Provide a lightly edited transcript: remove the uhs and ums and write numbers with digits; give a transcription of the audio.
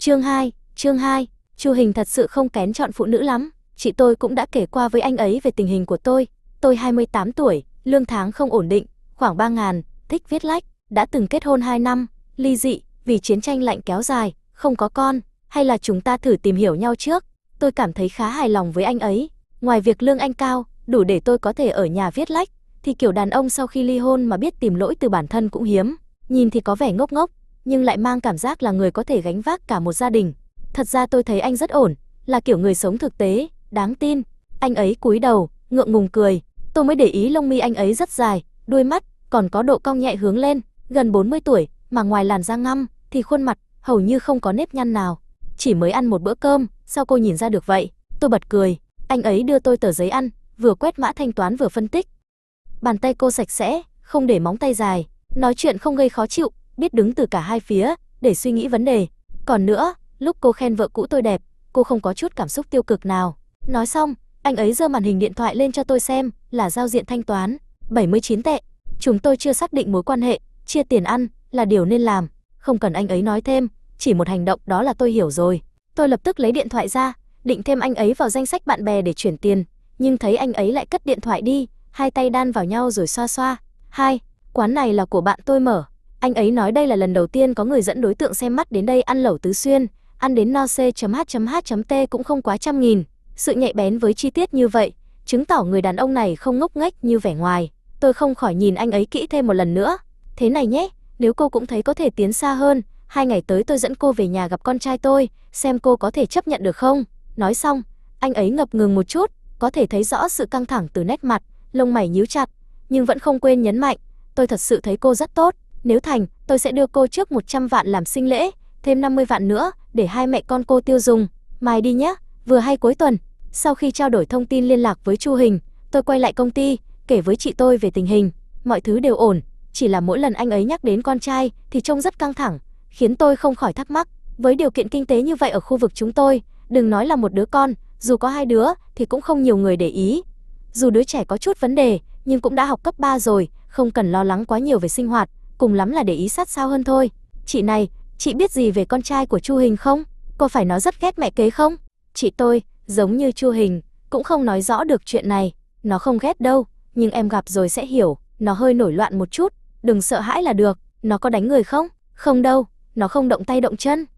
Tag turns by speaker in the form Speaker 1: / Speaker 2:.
Speaker 1: Chương 2, Chu Hình thật sự không kén chọn phụ nữ lắm. Chị tôi cũng đã kể qua với anh ấy về tình hình của tôi. Tôi 28 tuổi, lương tháng không ổn định, khoảng 3.000, thích viết lách, đã từng kết hôn 2 năm, ly dị vì chiến tranh lạnh kéo dài, không có con, hay là chúng ta thử tìm hiểu nhau trước. Tôi cảm thấy khá hài lòng với anh ấy. Ngoài việc lương anh cao, đủ để tôi có thể ở nhà viết lách, thì kiểu đàn ông sau khi ly hôn mà biết tìm lỗi từ bản thân cũng hiếm. Nhìn thì có vẻ ngốc ngốc, nhưng lại mang cảm giác là người có thể gánh vác cả một gia đình. Thật ra tôi thấy anh rất ổn, là kiểu người sống thực tế, đáng tin. Anh ấy cúi đầu, ngượng ngùng cười. Tôi mới để ý lông mi anh ấy rất dài, đuôi mắt còn có độ cong nhẹ hướng lên, gần 40 tuổi, mà ngoài làn da ngăm thì khuôn mặt hầu như không có nếp nhăn nào. Chỉ mới ăn một bữa cơm, sao cô nhìn ra được vậy? Tôi bật cười. Anh ấy đưa tôi tờ giấy ăn, vừa quét mã thanh toán vừa phân tích. Bàn tay cô sạch sẽ, không để móng tay dài, nói chuyện không gây khó chịu, biết đứng từ cả hai phía để suy nghĩ vấn đề. Còn nữa, lúc cô khen vợ cũ tôi đẹp, cô không có chút cảm xúc tiêu cực nào. Nói xong, anh ấy giơ màn hình điện thoại lên cho tôi xem, là giao diện thanh toán, 79 tệ. Chúng tôi chưa xác định mối quan hệ, chia tiền ăn là điều nên làm. Không cần anh ấy nói thêm, chỉ một hành động đó là tôi hiểu rồi. Tôi lập tức lấy điện thoại ra, định thêm anh ấy vào danh sách bạn bè để chuyển tiền, nhưng thấy anh ấy lại cất điện thoại đi, hai tay đan vào nhau rồi xoa xoa. Quán này là của bạn tôi mở. Anh ấy nói đây là lần đầu tiên có người dẫn đối tượng xem mắt đến đây ăn lẩu Tứ Xuyên, ăn đến no c.h.t cũng không quá 100.000. Sự nhạy bén với chi tiết như vậy, chứng tỏ người đàn ông này không ngốc nghếch như vẻ ngoài. Tôi không khỏi nhìn anh ấy kỹ thêm một lần nữa. Thế này nhé, nếu cô cũng thấy có thể tiến xa hơn, 2 ngày tới tôi dẫn cô về nhà gặp con trai tôi, xem cô có thể chấp nhận được không? Nói xong, anh ấy ngập ngừng một chút, có thể thấy rõ sự căng thẳng từ nét mặt, lông mày nhíu chặt, nhưng vẫn không quên nhấn mạnh, tôi thật sự thấy cô rất tốt, nếu thành, tôi sẽ đưa cô trước 100 vạn làm sinh lễ, thêm 50 vạn nữa để hai mẹ con cô tiêu dùng. Mai đi nhé, vừa hay cuối tuần. Sau khi trao đổi thông tin liên lạc với Chu Hình, tôi quay lại công ty, kể với chị tôi về tình hình. Mọi thứ đều ổn, chỉ là mỗi lần anh ấy nhắc đến con trai thì trông rất căng thẳng, khiến tôi không khỏi thắc mắc, với điều kiện kinh tế như vậy ở khu vực chúng tôi, đừng nói là một đứa con, dù có 2 đứa thì cũng không nhiều người để ý. Dù đứa trẻ có chút vấn đề, nhưng cũng đã học cấp 3 rồi, không cần lo lắng quá nhiều về sinh hoạt, cùng lắm là để ý sát sao hơn thôi. Chị này, chị biết gì về con trai của Chu Hình không? Có phải nó rất ghét mẹ kế không? Chị tôi, giống như Chu Hình, cũng không nói rõ được chuyện này. Nó không ghét đâu, nhưng em gặp rồi sẽ hiểu, nó hơi nổi loạn một chút, đừng sợ hãi là được. Nó có đánh người không? Không đâu, nó không động tay động chân.